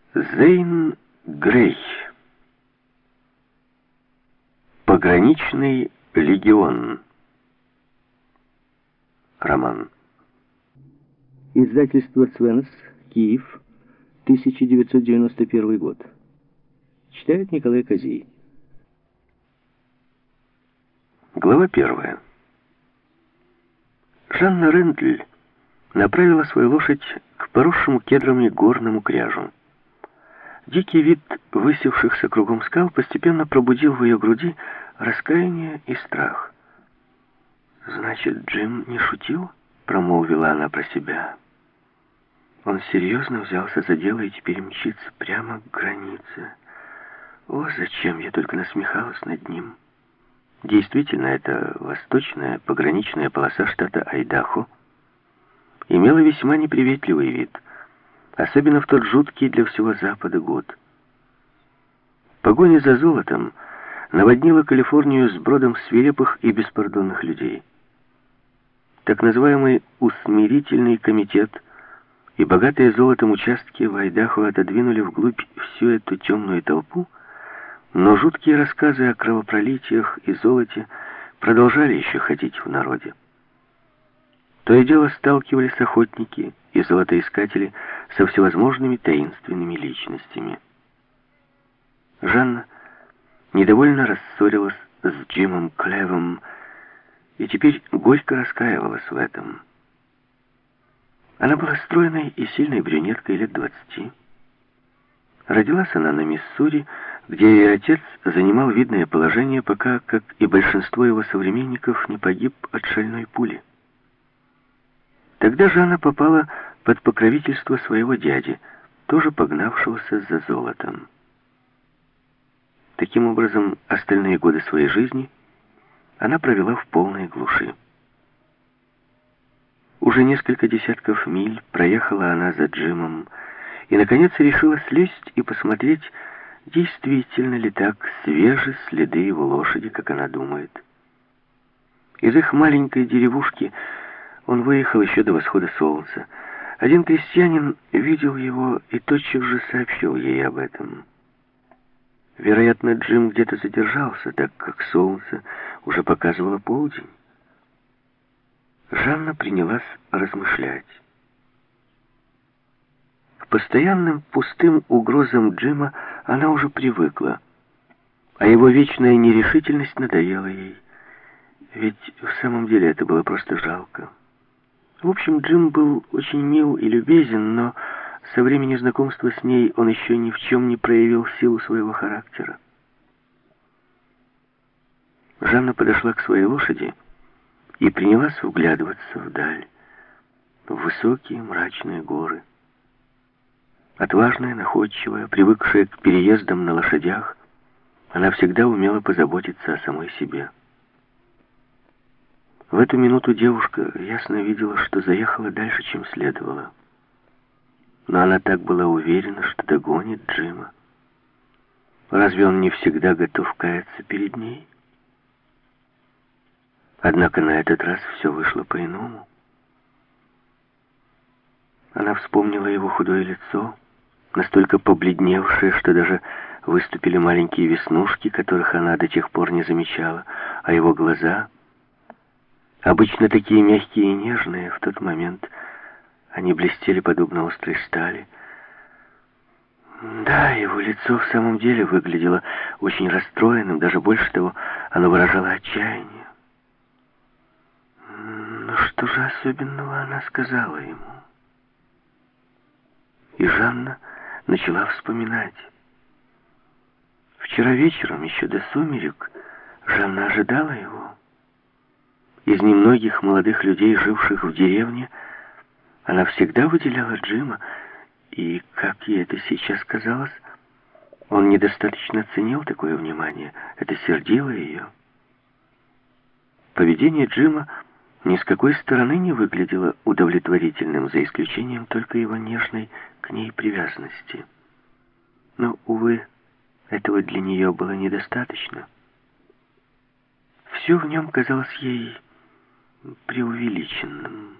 Зейн Грей. Пограничный легион. Роман. Издательство «Цвенс», Киев, 1991 год. Читает Николай Козей. Глава 1. Жанна Рендль направила свою лошадь к поросшему кедрами горному кряжу. Дикий вид высевшихся кругом скал постепенно пробудил в ее груди раскаяние и страх. «Значит, Джим не шутил?» — промолвила она про себя. «Он серьезно взялся за дело и теперь мчится прямо к границе. О, зачем я только насмехалась над ним!» Действительно, эта восточная пограничная полоса штата Айдахо имела весьма неприветливый вид, особенно в тот жуткий для всего Запада год. Погоня за золотом наводнила Калифорнию сбродом свирепых и беспардонных людей. Так называемый усмирительный комитет и богатые золотом участки в Айдахо отодвинули вглубь всю эту темную толпу, но жуткие рассказы о кровопролитиях и золоте продолжали еще ходить в народе. То и дело сталкивались охотники и золотоискатели со всевозможными таинственными личностями. Жанна недовольно рассорилась с Джимом Клевом и теперь горько раскаивалась в этом. Она была стройной и сильной брюнеткой лет 20. Родилась она на Миссури, где ее отец занимал видное положение, пока, как и большинство его современников, не погиб от шальной пули. Тогда же она попала под покровительство своего дяди, тоже погнавшегося за золотом. Таким образом, остальные годы своей жизни она провела в полной глуши. Уже несколько десятков миль проехала она за Джимом и, наконец, решила слезть и посмотреть, действительно ли так свежи следы его лошади, как она думает. Из их маленькой деревушки он выехал еще до восхода солнца. Один крестьянин видел его и тотчас же сообщил ей об этом. Вероятно, Джим где-то задержался, так как солнце уже показывало полдень. Жанна принялась размышлять. К постоянным пустым угрозам Джима она уже привыкла, а его вечная нерешительность надоела ей. Ведь в самом деле это было просто жалко. В общем, Джим был очень мил и любезен, но со времени знакомства с ней он еще ни в чем не проявил силу своего характера. Жанна подошла к своей лошади и принялась вглядываться вдаль, в высокие мрачные горы. Отважная, находчивая, привыкшая к переездам на лошадях, она всегда умела позаботиться о самой себе. В эту минуту девушка ясно видела, что заехала дальше, чем следовало. Но она так была уверена, что догонит Джима. Разве он не всегда готов каяться перед ней? Однако на этот раз все вышло по-иному. Она вспомнила его худое лицо, настолько побледневшее, что даже выступили маленькие веснушки, которых она до тех пор не замечала, а его глаза, обычно такие мягкие и нежные, в тот момент они блестели подобно острой стали. Да, его лицо в самом деле выглядело очень расстроенным, даже больше того, оно выражало отчаяние. Но что же особенного она сказала ему? И Жанна начала вспоминать. Вчера вечером, еще до сумерек, Жанна ожидала его. Из немногих молодых людей, живших в деревне, она всегда выделяла Джима, и, как ей это сейчас казалось, он недостаточно ценил такое внимание. Это сердило ее. Поведение Джима ни с какой стороны не выглядело удовлетворительным, за исключением только его нежной к ней привязанности. Но, увы, этого для нее было недостаточно. Все в нем казалось ей преувеличенным.